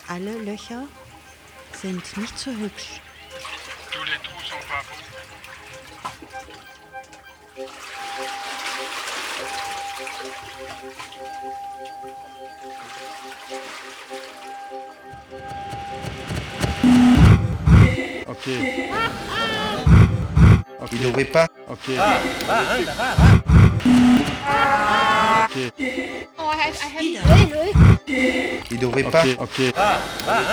Alle Löcher sind nicht so hübsch. Tous les trous sont pas beaux. Ok. Il devrait pas. Ok. Ok. Oh, I had Il devrait pas. Ok.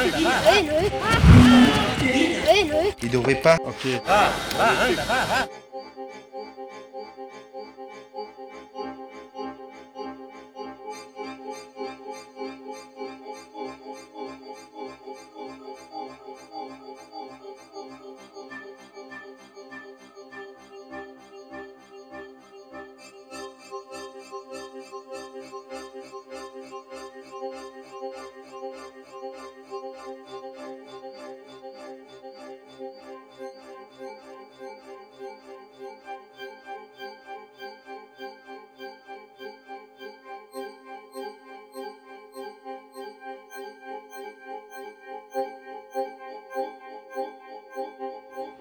Il devrait pas. Ok.